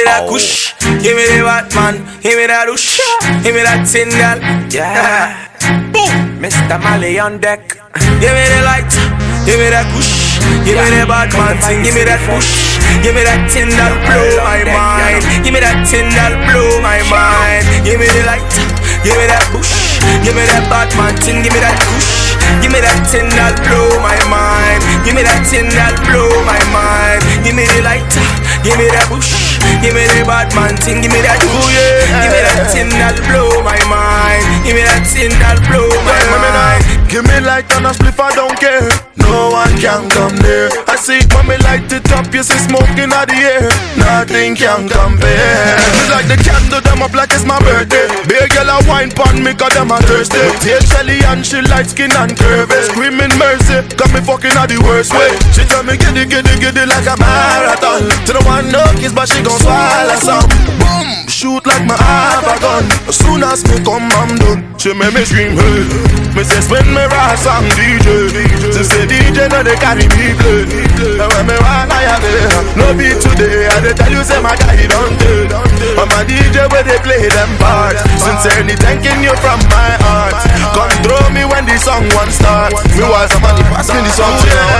that kush, give me the Batman, give me that rush, give me that single. Yeah. Boom. Mr. Mali on deck. Give me the light, give me that kush, give me the Batman thing, give me that push, give me that thing that blow my mind, give me that thing that blow my mind. Give me the light, give me that push, give me that Batman thing, give me that push, give me that thing that blow my mind, give me that thing that blow my mind. Give me the light, give me that push, give me the Batman thing, give me that push, give me that thing that blow my mind, give me that thing that blow my mind. Give me light on a spliff, I don't care. No one can come near. I see it when me light it up, you see smoking out the air. Nothing can compare. It's like the candle, them up like it's my birthday. Big girl a wine pon me, cause them a thirsty. Tail Shelly and she light skin and curvy. Screaming mercy, got me fucking out the worst way. She tell me giddy, giddy, giddy like a marathon. To the one no kiss, but she gon' swallow some. Boom, shoot like my have a gun. As soon as me come, I'm done. She make me scream, hey. Me say spin me ras on DJ. She say DJ no they carry me play. And when me want I have it, no beat today. I they tell you say my guy don't do. I'm a DJ where they play them parts. Sincerely thanking you from my heart. Come throw me when the song one start. Me was a man, pass me the song.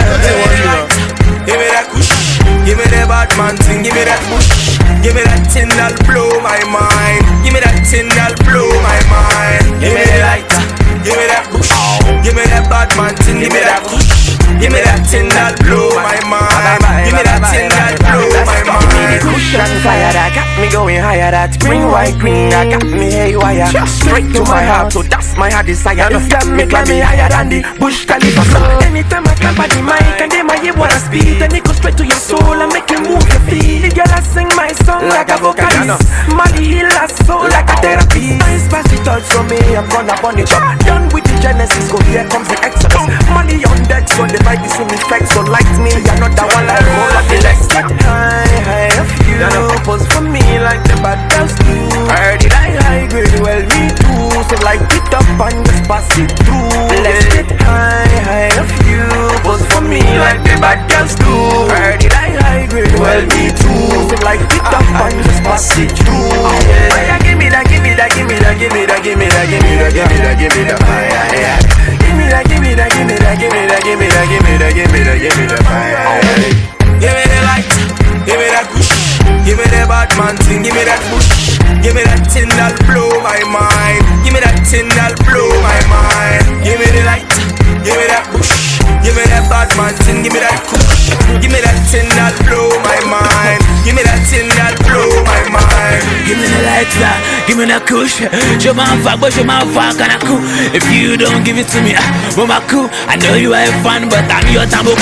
Give me that kush, give me the Batman thing, give me that push, give me that thing that blow my mind, give me that thing that blow my mind. Give me the light, give me that push, give me that Batman thing, give me that push, give me that thing that blow my mind, give me that thing that blow my mind. Cushion fire that got me going higher. That green, white, green that got me haywire. Straight to my heart, so that's my heart desire. This got me climbing higher than the Bush Khalifa. Anytime I clap at the mic and they might hear what I speak, then it goes straight to your soul and make you move your feet. The girl I sing my song like a vocalist. Molly heal her soul like a therapist. Nice pass the touch from me, I'm gonna burn it up. Done with the Genesis, go here comes the Exodus. Money on deck, so the vibe is in effect. So like me, you're not the one like roll up the legs. Get high, high of you. Pose for me like the bad girls do. I heard it high grade, well me too. So light it up and just pass it through. Let's get high, high of you. Pose for me like the bad girls do. I heard it high grade, well me too. So light it up and just pass it through. Yeah. Give me that, give me that, give me that, give me that, give me that, give me that, give me that, give me that fire. Give me that, give me that, give me that, give me that, give me that, give me that, give me that, give me that fire. Give me the light, give me that push, give me the Batman thing, give me that push, give me that thing that blow my mind, give me that thing that blow my mind. Give me the light, give me that push, give me that Batman thing, give me that push, give me that thing that blow my mind, give me that thing that blow my mind. Give me the lights, give me the kush. Show my fuck, but show my fuck and I cool. If you don't give it to me, well my cool. I know you have fun, but I'm your tambo.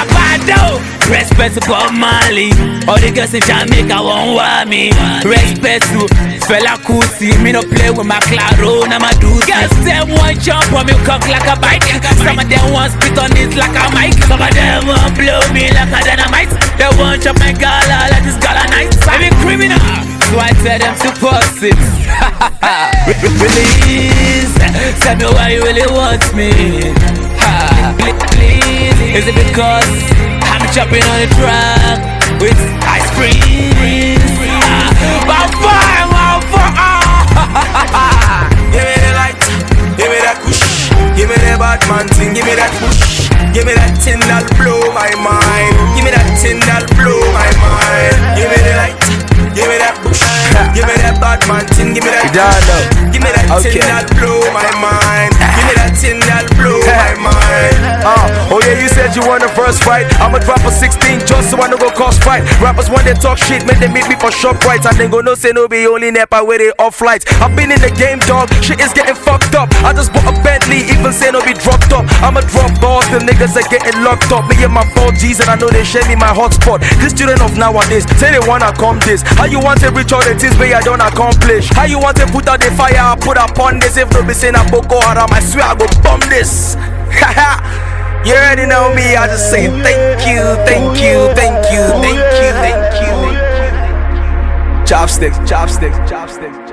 Respect to Bob Marley. All the girls in Jamaica won't want me. Respect to Fela Kuti. Me no play with my claro, now my dudes. Girls them want jump on me cock like a bike. Some of them want spit on it like a mic. Some of them want blow me like a dynamite. They want chop my gala like this gala night. I'm a criminal, so I tell them to pause it. Release, tell me why you really want me. Please, is it because I'm jumping on the track with ice cream? My fire. Give me the light, give me that push, give me the Batman thing, give me that push, give me that thing that blow my mind, give me that thing that blow my mind. Give me the light, give me that push, give me that Batman thing, give me that push, give me that thing that blow my mind, give me that thing that blow my mind. Oh yeah, you said you want the first fight. I'ma drop a 16 just so I no go cause fight. Rappers when they talk shit, make them meet me for shop rights. And then go no say no be only nepa where they off flights. I've been in the game, dog, shit is getting fucked up. I just bought a Bentley, even say no be dropped up. I'ma drop balls, the niggas are getting locked up. Me and my 4Gs and I know they share me my hotspot. This student of nowadays, say they wanna come this. How you want to reach all the things where I don't accomplish? How you want to put out the fire, I put upon this. If no be saying a Boko Haram, I swear I go bomb this. Haha. You already know me, I just say thank you, thank you, thank you, thank you, thank you. Chopsticks, chopsticks, chopsticks.